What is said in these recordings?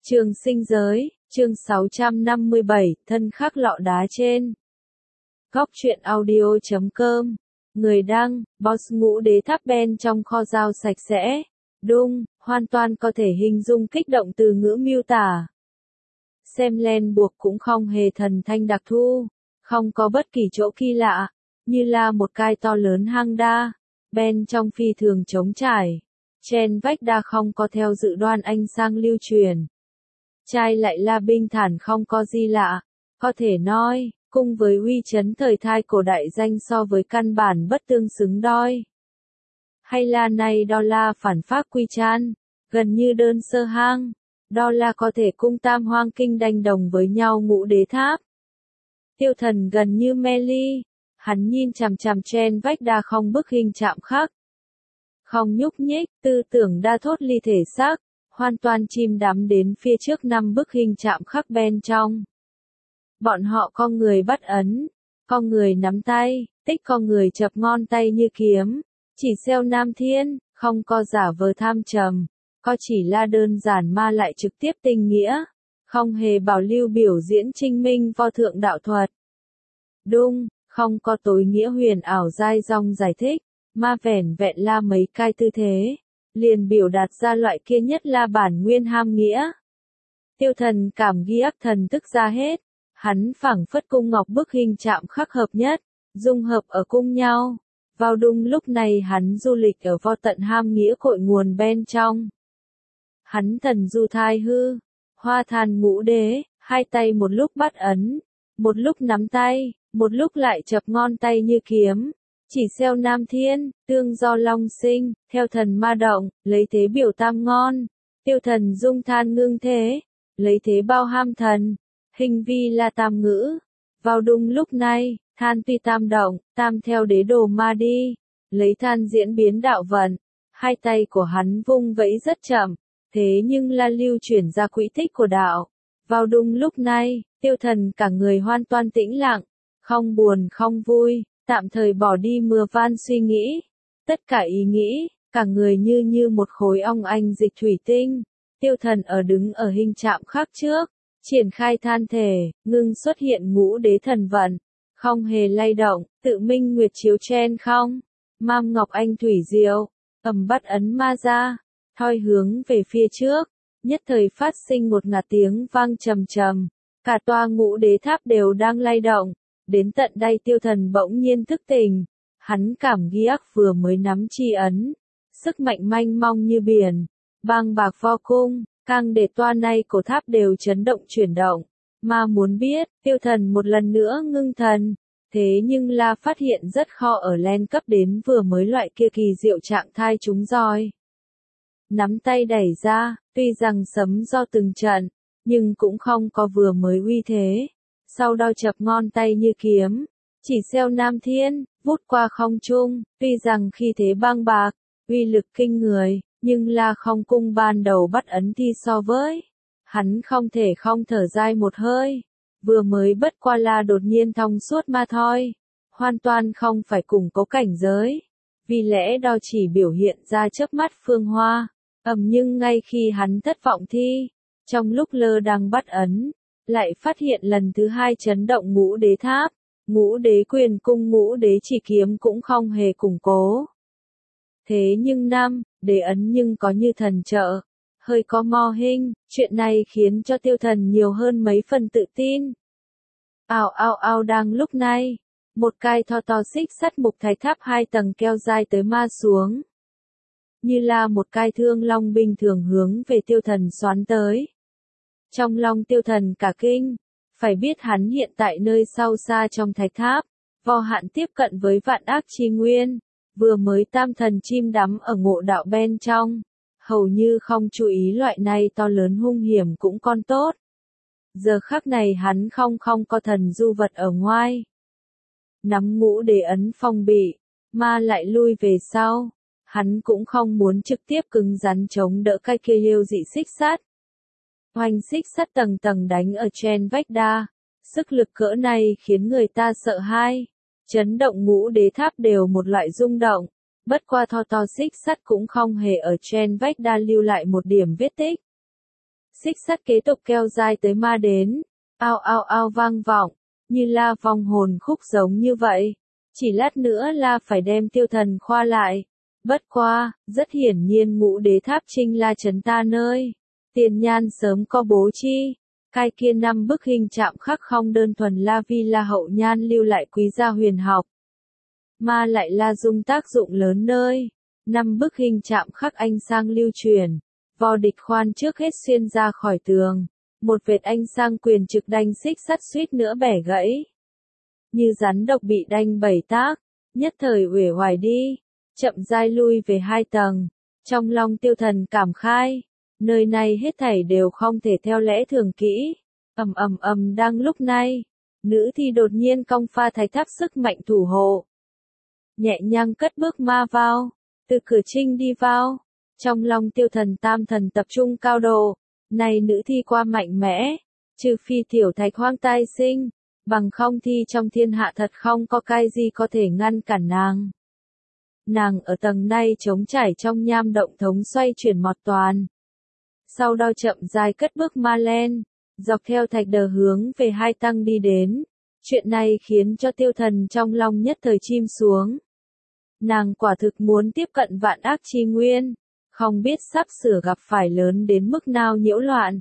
Trường sinh giới, chương 657, thân khắc lọ đá trên. Góc truyện audio.com. Người đăng, Boss Ngũ Đế Tháp Ben trong kho dao sạch sẽ. Đung, hoàn toàn có thể hình dung kích động từ ngữ miêu tả. Xem len buộc cũng không hề thần thanh đặc thu, không có bất kỳ chỗ kỳ lạ, như là một cái to lớn hang đa. Ben trong phi thường trống trải. Trên vách đa không có theo dự đoan anh sang lưu truyền. Trai lại là bình thản không có gì lạ, có thể nói, cùng với uy chấn thời thai cổ đại danh so với căn bản bất tương xứng đôi. Hay là này đó là phản phác quy chan, gần như đơn sơ hang, đó là có thể cung tam hoang kinh đành đồng với nhau Ngũ Đế Tháp. Tiêu Thần gần như mê ly, hắn nhìn chằm chằm trên vách đa không bức hình chạm khắc. Không nhúc nhích, tư tưởng đa thốt ly thể xác, hoàn toàn chìm đắm đến phía trước 5 bức hình chạm khắc bên trong. Bọn họ có người bắt ấn, có người nắm tay, tích có người chập ngón tay như kiếm, chỉ xeo nam thiên, không có giả vờ tham trầm, có chỉ là đơn giản mà lại trực tiếp tinh nghĩa, không hề bảo lưu biểu diễn trinh minh vo thượng đạo thuật. Đung, không có tối nghĩa huyền ảo dai dòng giải thích, mà vẻn vẹn là mấy cái tư thế, liền biểu đạt ra loại kia nhất là bản nguyên ham nghĩa. Tiêu Thần cảm ghi áp thần tức ra hết, hắn phảng phất cung ngọc bức hình chạm khắc hợp nhất, dung hợp ở cung nhau. Vào đung lúc này hắn du lịch ở vô tận ham nghĩa cội nguồn bên trong. Hắn thần du thai hư, hoa than Ngũ Đế, hai tay một lúc bắt ấn, một lúc nắm tay, một lúc lại chập ngón tay như kiếm. Chỉ xeo nam thiên, tương do long sinh, theo thần ma động, lấy thế biểu tam ngon. Tiêu Thần dung than ngưng thế, lấy thế bao ham thần, hình vi là tam ngữ. Vào đung lúc này, than tuy tam động, tam theo đế đồ ma đi, lấy than diễn biến đạo vận. Hai tay của hắn vung vẫy rất chậm, thế nhưng là lưu chuyển ra quỹ tích của đạo. Vào đung lúc này, Tiêu Thần cả người hoàn toàn tĩnh lặng, không buồn không vui. Tạm thời bỏ đi mưa van suy nghĩ, tất cả ý nghĩ, cả người như một khối ong anh dịch thủy tinh. Tiêu Thần đứng ở hình chạm khắc trước, triển khai than thể, ngưng xuất hiện Ngũ Đế thần vận, không hề lay động, tự minh nguyệt chiếu trên không, mam ngọc anh thủy diệu, bắt ấn ma ra, thoi hướng về phía trước, nhất thời phát sinh một ngạt tiếng vang trầm trầm, cả tòa Ngũ Đế Tháp đều đang lay động. Đến tận đây Tiêu Thần bỗng nhiên thức tỉnh, hắn cảm ghi ác vừa mới nắm chi ấn, sức mạnh manh mong như biển, bàng bạc vô cung, càng để toa này cổ tháp đều chấn động chuyển động, mà muốn biết, Tiêu Thần một lần nữa ngưng thần, thế nhưng là phát hiện rất khó ở len cấp đến vừa mới loại kia kỳ diệu trạng thai chúng roi. Nắm tay đẩy ra, tuy rằng sấm do từng trận, nhưng cũng không có vừa mới uy thế. Sau đó chập ngón tay như kiếm, chỉ xeo nam thiên, vút qua không trung, tuy rằng khi thế băng bạc, uy lực kinh người, nhưng là không cung ban đầu bắt ấn thi so với. Hắn không thể không thở dài một hơi, vừa mới bất qua là đột nhiên thông suốt mà thôi, hoàn toàn không phải củng cố cảnh giới, vì lẽ đó chỉ biểu hiện ra chớp mắt phương hoa, nhưng ngay khi hắn thất vọng thi, trong lúc lơ đang bắt ấn, lại phát hiện lần thứ hai chấn động Ngũ Đế Tháp, Ngũ Đế quyền cung Ngũ Đế chỉ kiếm cũng không hề củng cố. Thế nhưng đế ấn nhưng có như thần trợ, hơi có mò hình, chuyện này khiến cho Tiêu Thần nhiều hơn mấy phần tự tin. Ao đang lúc này, một cái to xích sắt mục thạch tháp 2 tầng keo dài tới ma xuống. Như là một cái thương long bình thường hướng về Tiêu Thần xoắn tới. Trong lòng Tiêu Thần cả kinh, phải biết hắn hiện tại nơi sâu xa trong thạch tháp, vô hạn tiếp cận với vạn ác chi nguyên, vừa mới tam thần chim đắm ở ngộ đạo bên trong, hầu như không chú ý loại này to lớn hung hiểm cũng còn tốt. Giờ khắc này hắn không có thần du vật ở ngoài. Nắm Ngũ Đế ấn phong bị, mà lại lui về sau, hắn cũng không muốn trực tiếp cứng rắn chống đỡ cái kia liêu dị xích sắt. Hoành xích sắt tầng tầng đánh ở trên vách đa, sức lực cỡ này khiến người ta sợ hãi. Chấn động Ngũ Đế Tháp đều một loại rung động, bất qua to xích sắt cũng không hề ở trên vách đa lưu lại một điểm vết tích. Xích sắt kế tục kêu dài tới ma đến. Ao ao ao vang vọng, như la vong hồn khúc giống như vậy. Chỉ lát nữa là phải đem Tiêu Thần khoa lại. Bất qua, rất hiển nhiên Ngũ Đế Tháp Trinh La Trấn ta nơi. Tiền Nhan sớm có bố chi. Cái kia 5 bức hình chạm khắc không đơn thuần La Vi La Hậu Nhan lưu lại quý gia huyền học, mà lại là dùng tác dụng lớn nơi. 5 bức hình chạm khắc ánh sang lưu truyền. Vò địch khoan trước hết xuyên ra khỏi tường. Một vệt ánh sang quyền trực đánh xích sắt suýt nữa bẻ gãy. Như rắn độc bị đanh 7 tác, nhất thời uể oải đi, chậm rãi lui về 2 tầng. Trong lòng Tiêu Thần cảm khai, nơi này hết thảy đều không thể theo lẽ thường kỹ. Đang lúc này, nữ thi đột nhiên cong pha thạch tháp sức mạnh thủ hộ. Nhẹ nhàng cất bước ma vào, từ cửa trinh đi vào. Trong lòng Tiêu Thần tam thần tập trung cao độ, này nữ thi qua mạnh mẽ, trừ phi tiểu thạch hoang tai sinh, bằng không thi trong thiên hạ thật không có cái gì có thể ngăn cản nàng. Nàng ở tầng này trống trải trong nham động thống xoay chuyển mọt toàn. Sau đó chậm dài cất bước ma lên, dọc theo thạch đờ hướng về 2 tăng đi đến. Chuyện này khiến cho Tiêu Thần trong lòng nhất thời chim xuống. Nàng quả thực muốn tiếp cận vạn ác chi nguyên, không biết sắp sửa gặp phải lớn đến mức nào nhiễu loạn.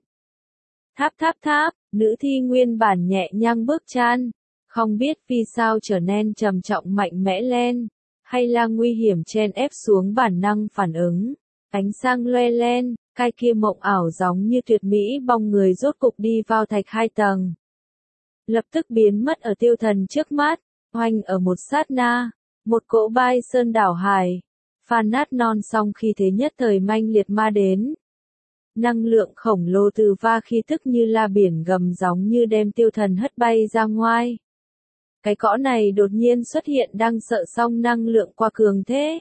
Tháp, nữ thi nguyên bản nhẹ nhàng bước chân, không biết vì sao trở nên trầm trọng mạnh mẽ lên, hay là nguy hiểm chen ép xuống bản năng phản ứng. Ánh sang loe lên, cái kia mộng ảo giống như tuyệt mỹ bóng người rốt cục đi vào thạch 2 tầng. Lập tức biến mất ở Tiêu Thần trước mắt, oanh ở một sát na, một cỗ bay sơn đảo hải, phàn nát non song khi thế nhất thời manh liệt ma đến. Năng lượng khổng lồ từ va khí tức như là biển gầm giống như đem Tiêu Thần hất bay ra ngoài. Cái cỗ này đột nhiên xuất hiện đang sợ song năng lượng qua cường thế.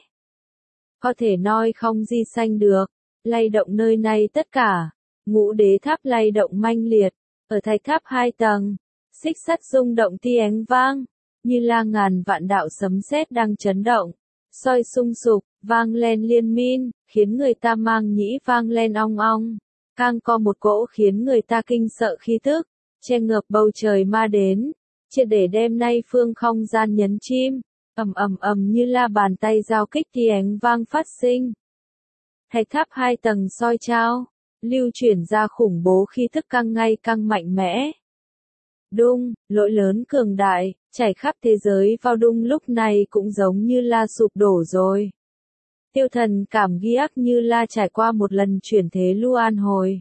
Có thể nói không gì sanh được, lay động nơi này tất cả. Ngũ Đế Tháp lay động manh liệt, ở thạch tháp 2 tầng, xích sắt rung động tiếng vang, như là ngàn vạn đạo sấm sét đang chấn động, soi sung sục, vang lên liên miên, khiến người ta mang nhĩ vang lên ong ong. Càng có một cỗ khiến người ta kinh sợ khí tức, che ngập bầu trời ma đến, triệt để đem nay phương không gian nhấn chim, như là bàn tay giao kích tiếng vang phát sinh. Thạch tháp 2 tầng soi trao, lưu chuyển ra khủng bố khí thức càng ngày càng mạnh mẽ. Đung, lỗi lớn cường đại, chảy khắp thế giới vào đung lúc này cũng giống như là sụp đổ rồi. Tiêu Thần cảm giác như là trải qua một lần chuyển thế lưu an hồi.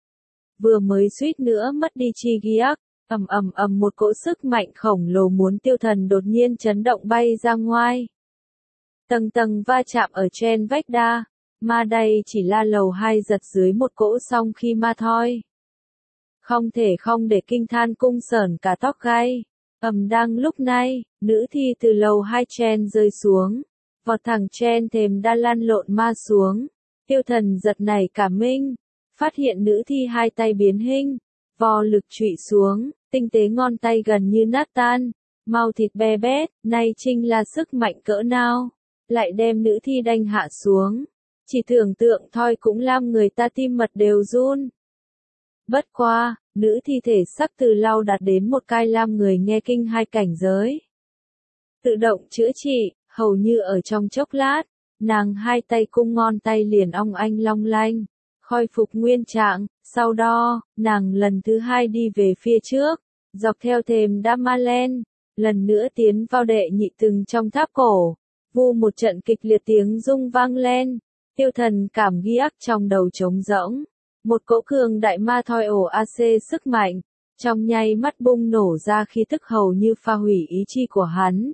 Vừa mới suýt nữa mất đi chi giác, một cỗ sức mạnh khổng lồ muốn Tiêu Thần đột nhiên chấn động bay ra ngoài. Tầng tầng va chạm ở trên vách đá, mà đây chỉ là lầu 2 giật dưới một cỗ song khi ma thôi. Không thể không để kinh than cung sởn cả tóc gai. Đang lúc này, nữ thi từ lầu 2 trên rơi xuống, vọt thẳng trên thềm đa lăn lộn ma xuống. Tiêu Thần giật nảy cả mình, phát hiện nữ thi 2 tay biến hình, vò lực trụy xuống, tinh tế ngón tay gần như nát tan, mau thịt be bét, này chính là sức mạnh cỡ nào, lại đem nữ thi đanh hạ xuống. Chỉ tưởng tượng thôi cũng làm người ta tim mật đều run. Bất qua, nữ thi thể sắc từ lau đạt đến một cái làm người nghe kinh 2 cảnh giới. Tự động chữa trị, hầu như ở trong chốc lát, nàng 2 tay cung ngón tay liền ong anh long lanh, khôi phục nguyên trạng, sau đó, nàng lần thứ 2 đi về phía trước, dọc theo thềm đá ma len, lần nữa tiến vào đệ nhị tầng trong tháp cổ, vu một trận kịch liệt tiếng rung vang lên. Tiêu Thần cảm giác trong đầu trống rỗng, một cỗ cường đại ma thoi ổ AC sức mạnh, trong nháy mắt bung nổ ra khí tức hầu như pha hủy ý chí của hắn.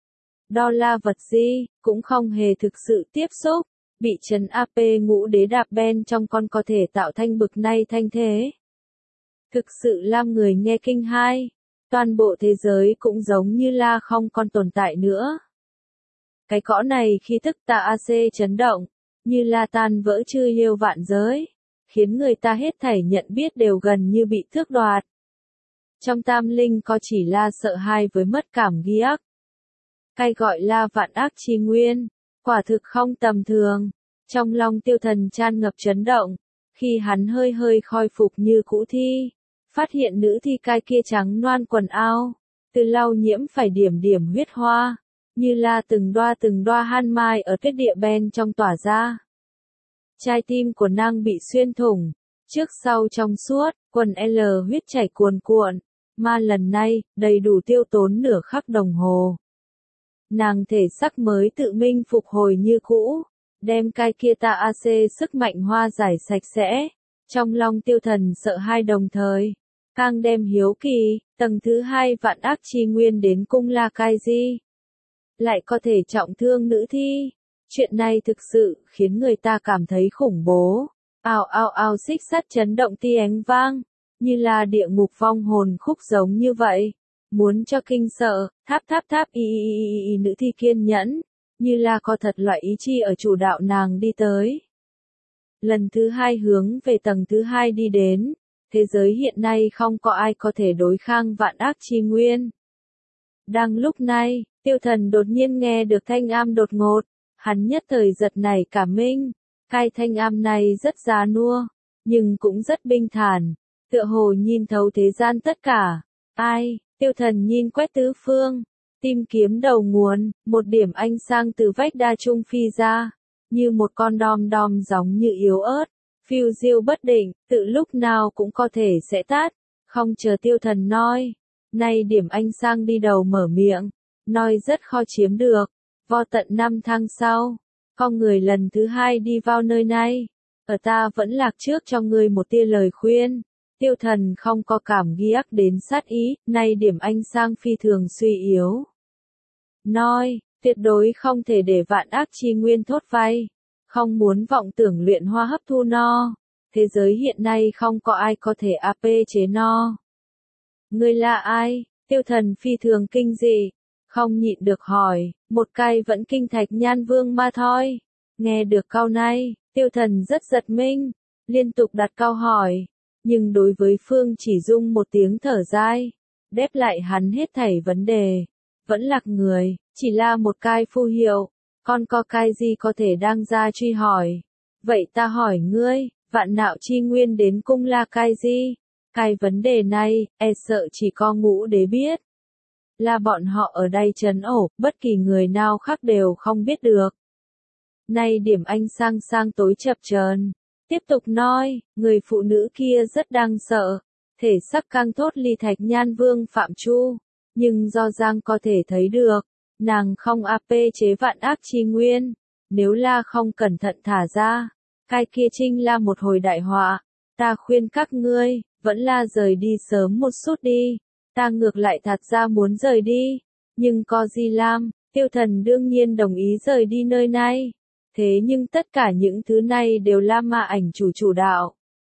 Đó là vật gì, cũng không hề thực sự tiếp xúc, bị trấn AP Ngũ Đế đạp bên trong con có thể tạo thành bực này thanh thế. Thực sự làm người nghe kinh hai, toàn bộ thế giới cũng giống như là không còn tồn tại nữa. Cái cỗ này khi tức tạ AC chấn động, như là tan vỡ chư liêu vạn giới, khiến người ta hết thảy nhận biết đều gần như bị tước đoạt. Trong tam linh có chỉ là sợ hãi với mất cảm giác. Cái gọi là vạn ác chi nguyên, quả thực không tầm thường. Trong lòng Tiêu Thần tràn ngập chấn động, Khi hắn hơi hơi khôi phục như cũ thi, phát hiện nữ thi cai kia trắng loan quần áo, từ lau nhiễm phải điểm điểm huyết hoa, như là từng đoa han mai ở tuyết địa bên trong tỏa ra. Trái tim của nàng bị xuyên thủng, trước sau trong suốt, quần L huyết chảy cuồn cuộn, mà lần này, đầy đủ tiêu tốn nửa khắc đồng hồ. Nàng thể sắc mới tự minh phục hồi như cũ, đem cái kia ta AC sức mạnh hoa giải sạch sẽ, trong lòng Tiêu Thần sợ hai đồng thời, càng đem hiếu kỳ, tầng thứ 2 vạn ác chi nguyên đến cung La Cai Di. Lại có thể trọng thương nữ thi, chuyện này thực sự khiến người ta cảm thấy khủng bố. Ào ào ào xích sắt chấn động tiếng vang, như là địa ngục vong hồn khúc giống như vậy. Muốn cho kinh sợ, tháp nữ thi kiên nhẫn, như là có thật loại ý chi ở chủ đạo nàng đi tới. Lần thứ 2 hướng về tầng thứ 2 đi đến, thế giới hiện nay không có ai có thể đối kháng vạn ác chi nguyên. Đang lúc này, Tiêu Thần đột nhiên nghe được thanh âm đột ngột, hắn nhất thời giật nảy cả mình. Cái thanh âm này rất già nua, nhưng cũng rất bình thản, tựa hồ nhìn thấu thế gian tất cả. Ai? Tiêu Thần nhìn quét tứ phương, tìm kiếm đầu nguồn, một điểm ánh sáng từ vách đa trung phi ra, như một con đom đom giống như yếu ớt, phiêu diêu bất định, tự lúc nào cũng có thể sẽ tắt. Không chờ Tiêu Thần nói, nay điểm ánh sáng đi đầu mở miệng, nói rất khó chiếm được. Vào tận 5 tháng sau, con người lần thứ 2 đi vào nơi này, ở ta vẫn lạc trước cho ngươi một tia lời khuyên. Tiêu Thần không có cảm ghiếc đến sát ý, nay điểm ánh sáng phi thường suy yếu. Nói, tuyệt đối không thể để vạn ác chi nguyên thốt vay, không muốn vọng tưởng luyện hoa hấp thu no, thế giới hiện nay không có ai có thể AP chế no. Ngươi là ai? Tiêu Thần phi thường kinh dị, không nhịn được hỏi, một cái vẫn kinh thạch nhan vương mà thôi. Nghe được câu này, Tiêu Thần rất giật mình, liên tục đặt câu hỏi, nhưng đối với Phương chỉ dung một tiếng thở dài, đáp lại hắn hết thảy vấn đề, vẫn lạc người, chỉ là một cái phù hiệu, còn có cái gì có thể đang ra truy hỏi. Vậy ta hỏi ngươi, vạn nạo chi nguyên đến cung La Cai Di, cái vấn đề này, sợ chỉ có Ngũ Đế biết. Là bọn họ ở đây trấn ổ, bất kỳ người nào khác đều không biết được. Nay điểm ánh sang tối chập chờn, tiếp tục nói, người phụ nữ kia rất đáng sợ, thể sắc càng thốt ly thạch nhan vương Phạm Chu, nhưng do Giang có thể thấy được, nàng không AP chế vạn ác chi nguyên, nếu là không cẩn thận thả ra, cái kia trinh là một hồi đại họa, ta khuyên các ngươi, vẫn là rời đi sớm một chút đi. Ta ngược lại thật ra muốn rời đi, nhưng có gì làm, Tiêu Thần đương nhiên đồng ý rời đi nơi này. Thế nhưng tất cả những thứ này đều là ma ảnh chủ đạo.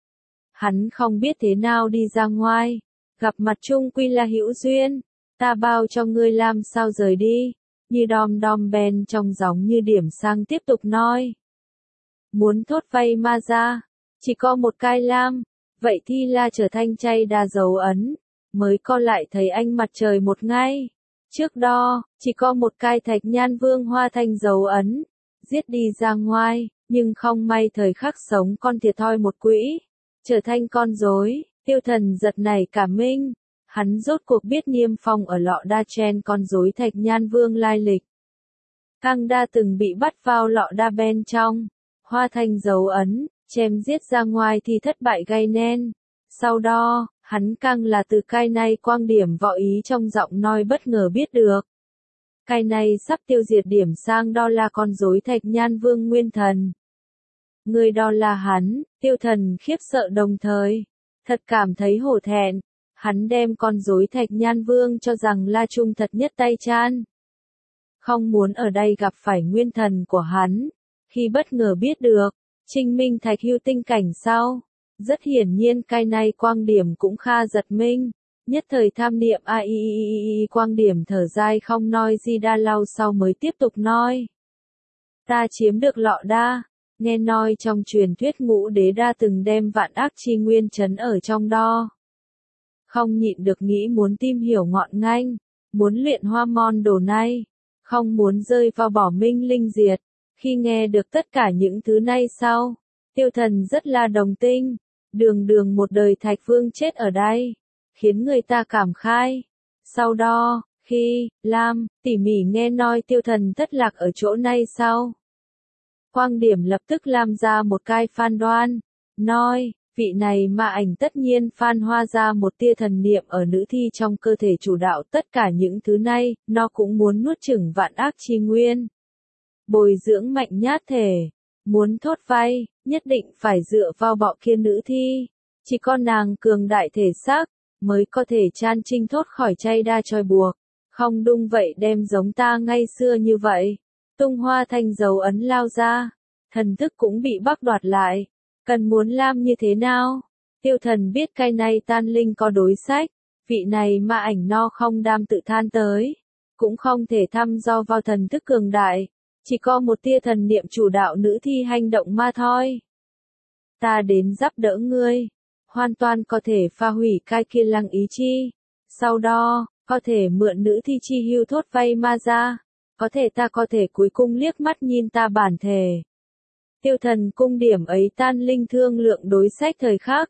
Hắn không biết thế nào đi ra ngoài, gặp mặt chung quy là hữu duyên, ta bao cho ngươi làm sao rời đi, như đom đom ben trong gióng như điểm sang tiếp tục nói. Muốn thốt vay ma ra, chỉ có một cái lam, vậy thì là trở thành chay đa dấu ấn. Mới co lại thấy anh mặt trời một ngày. Trước đó, chỉ có một cái thạch nhan vương hoa thành dấu ấn, giết đi ra ngoài, nhưng không may thời khắc sống con thiệt thòi một quỹ, trở thành con rối. Tiêu Thần giật nảy cả mình, hắn rốt cuộc biết Niêm Phong ở lọ đa chen con rối thạch nhan vương lai lịch. Càng đa từng bị bắt vào lọ đa bên trong, hoa thành dấu ấn, chém giết ra ngoài thì thất bại gây nên. Sau đó, hắn càng là từ cái này quang điểm võ ý trong giọng nói bất ngờ biết được. Cái này sắp tiêu diệt điểm sang đó là con rối thạch nhan vương nguyên thần. Người đó là hắn, Tiêu Thần khiếp sợ đồng thời, thật cảm thấy hổ thẹn, hắn đem con rối thạch nhan vương cho rằng là trung thật nhất tay chan. Không muốn ở đây gặp phải nguyên thần của hắn, khi bất ngờ biết được, Trinh Minh Thạch hưu tinh cảnh sau. Rất hiển nhiên cái này quang điểm cũng kha giật mình, nhất thời tham niệm quang điểm thở dài không nói gì đa lâu sau mới tiếp tục nói. Ta chiếm được lọ đa, nghe nói trong truyền thuyết Ngũ Đế đa từng đem vạn ác chi nguyên trấn ở trong đó. Không nhịn được nghĩ muốn tìm hiểu ngọn nganh, muốn luyện hoa mòn đồ này, không muốn rơi vào bỏ minh linh diệt, khi nghe được tất cả những thứ này sau. Tiêu Thần rất là đồng tình, đường đường một đời Thạch Vương chết ở đây, khiến người ta cảm khai. Sau đó, khi Lam tỉ mỉ nghe nói Tiêu Thần thất lạc ở chỗ này sau, Quang Điểm lập tức làm ra một cái phán đoán, nói, vị này Ma Ảnh tất nhiên phan hoa ra một tia thần niệm ở nữ thi trong cơ thể chủ đạo tất cả những thứ này, nó cũng muốn nuốt chửng vạn ác chi nguyên. Bồi dưỡng mạnh nhát thể, muốn thốt vay, nhất định phải dựa vào bọ kia nữ thi, chỉ có nàng cường đại thể xác, mới có thể chan trinh thốt khỏi chay đa trói buộc, không đung vậy đem giống ta ngay xưa như vậy. Tung Hoa Thanh dấu ấn lao ra, thần thức cũng bị bắc đoạt lại, cần muốn làm như thế nào? Tiêu Thần biết cái này tan linh có đối sách, vị này Ma Ảnh no không đam tự than tới, cũng không thể thăm do vào thần thức cường đại, chỉ có một tia thần niệm chủ đạo nữ thi hành động ma thôi. Ta đến giúp đỡ ngươi, hoàn toàn có thể phá hủy cái kia lăng ý chi, sau đó, có thể mượn nữ thi chi hưu thốt vay ma ra, ta có thể cuối cùng liếc mắt nhìn ta bản thể. Tiêu Thần cung điểm ấy tan linh thương lượng đối sách thời khắc.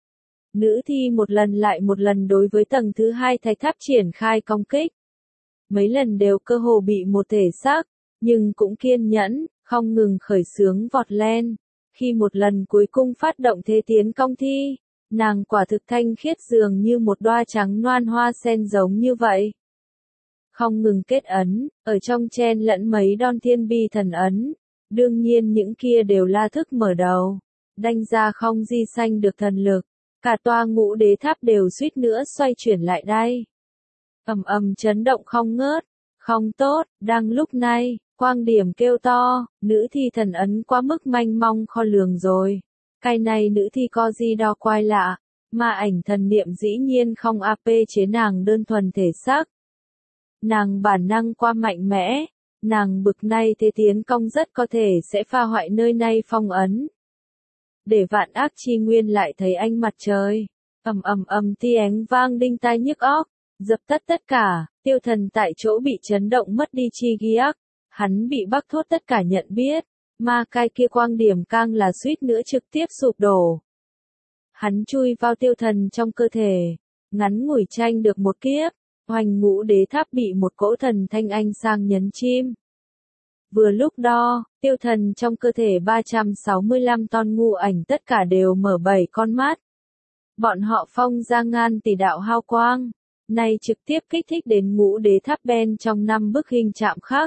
Nữ thi một lần lại một lần đối với tầng thứ hai thạch tháp triển khai công kích. Mấy lần đều cơ hồ bị một thể xác, nhưng cũng kiên nhẫn, không ngừng khởi xướng vọt lên. Khi một lần cuối cùng phát động thế tiến công thi, nàng quả thực thanh khiết dường như một đóa trắng loan hoa sen giống như vậy. Không ngừng kết ấn, ở trong chen lẫn mấy đon thiên bi thần ấn. Đương nhiên những kia đều là thức mở đầu, đanh ra không di sanh được thần lực, cả tòa Ngũ Đế Tháp đều suýt nữa xoay chuyển lại đây. Ầm ầm chấn động không ngớt, không tốt, đang lúc này, Quang Điểm kêu to, nữ thi thần ấn quá mức manh mong kho lường rồi. Cái này nữ thi có gì đó quái lạ, Ma Ảnh thần niệm dĩ nhiên không AP chế nàng đơn thuần thể xác. Nàng bản năng quá mạnh mẽ. Nàng bực này thế tiến công rất có thể sẽ phá hoại nơi này phong ấn. Để vạn ác chi nguyên lại thấy ánh mặt trời. Tiếng vang đinh tai nhức óc, dập tắt tất cả, Tiêu Thần tại chỗ bị chấn động mất đi chi ghi ác. Hắn bị bắc thốt tất cả nhận biết, mà cái kia Quang Điểm càng là suýt nữa trực tiếp sụp đổ. Hắn chui vào Tiêu Thần trong cơ thể, ngắn ngủi tranh được một kiếp. Hoành Ngũ Đế Tháp bị một cỗ thần thanh anh sang nhấn chim. Vừa lúc đó, Tiêu Thần trong cơ thể 365 ton ngũ ảnh tất cả đều mở 7 con mắt. Bọn họ phong ra ngàn tỷ đạo hào quang, này trực tiếp kích thích đến Ngũ Đế Tháp bên trong 5 bức hình chạm khắc.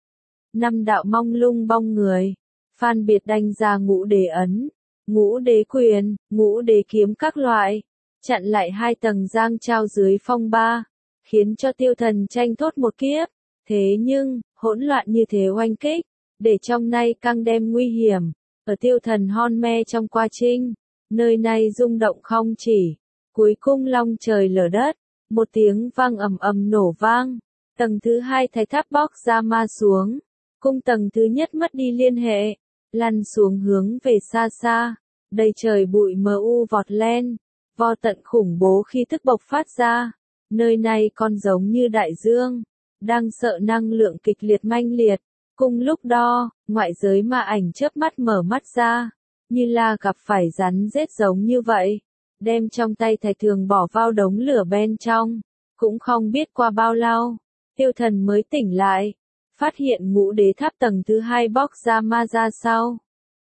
5 đạo mong lung bong người, phân biệt đánh ra Ngũ Đế ấn, Ngũ Đế quyền, Ngũ Đế kiếm các loại, chặn lại 2 tầng giang trao dưới phong ba. Khiến cho Tiêu Thần tranh thốt một kiếp, thế nhưng, hỗn loạn như thế oanh kích, để trong này căng đem nguy hiểm, ở Tiêu Thần hon me trong quá trình, nơi này rung động không chỉ, cuối cùng long trời lở đất, một tiếng vang ầm ầm nổ vang, tầng thứ hai thạch tháp bóc ra ma xuống, cung tầng thứ nhất mất đi liên hệ, lăn xuống hướng về xa xa, đầy trời bụi mờ u vọt lên, vô tận khủng bố khi thức bộc phát ra. Nơi này còn giống như đại dương, đang sợ năng lượng kịch liệt manh liệt. Cùng lúc đó, ngoại giới Ma Ảnh chớp mắt mở mắt ra, như là gặp phải rắn rết giống như vậy, đem trong tay thạch thường bỏ vào đống lửa bên trong. Cũng không biết qua bao lâu, Tiêu Thần mới tỉnh lại, phát hiện Ngũ Đế Tháp tầng thứ hai bóc ra ma ra sau.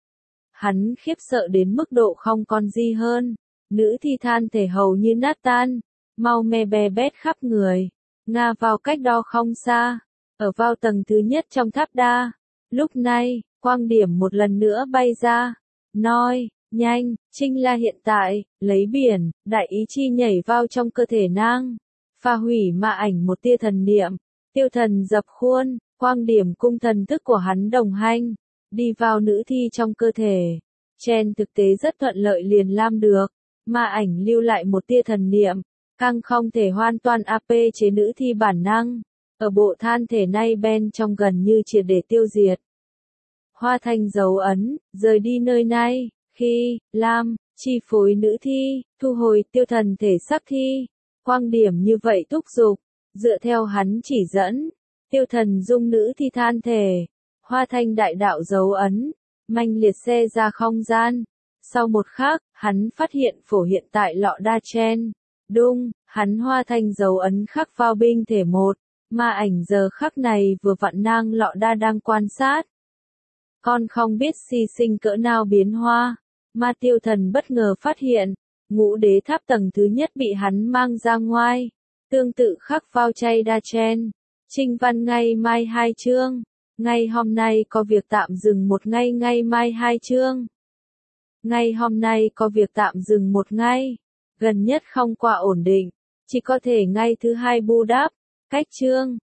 Hắn khiếp sợ đến mức độ không còn gì hơn, nữ thi than thể hầu như nát tan. Mau me bè bét khắp người, ngã vào cách đó không xa, ở vào tầng thứ nhất trong tháp đa. Lúc này, Quang Điểm một lần nữa bay ra, nói, nhanh, chính là hiện tại, lấy biển, đại ý chi nhảy vào trong cơ thể nàng, phá hủy Ma Ảnh một tia thần niệm, Tiêu Thần dập khuôn, Quang Điểm cung thần thức của hắn đồng hành, đi vào nữ thi trong cơ thể. Trên thực tế rất thuận lợi liền làm được, Ma Ảnh lưu lại một tia thần niệm. Càng không thể hoàn toàn AP chế nữ thi bản năng, ở bộ than thể này bên trong gần như triệt để tiêu diệt. Hoa Thanh dấu ấn, rời đi nơi này, khi, Lam, chi phối nữ thi, thu hồi Tiêu Thần thể xác thi, Quang Điểm như vậy thúc giục, dựa theo hắn chỉ dẫn, Tiêu Thần dung nữ thi than thể, Hoa Thanh đại đạo dấu ấn, manh liệt xe ra không gian. Sau một khắc, hắn phát hiện phổ hiện tại lọ đa chen. Đung, hắn hoa thành dấu ấn khắc vào binh thể một. Ma ảnh giờ khắc này vừa vặn nang lọ đa đang quan sát. Con không biết si sinh cỡ nào biến hoa. Ma tiêu thần bất ngờ phát hiện, ngũ đế tháp tầng thứ nhất bị hắn mang ra ngoài. Tương tự khắc vào chay đa chen. Trinh văn ngày mai 2 chương. Ngày hôm nay có việc tạm dừng một ngày, ngày mai 2 chương. Ngày hôm nay có việc tạm dừng một ngày. Gần nhất không qua ổn định. Chỉ có thể ngày thứ 2 bù đắp. Cách chương.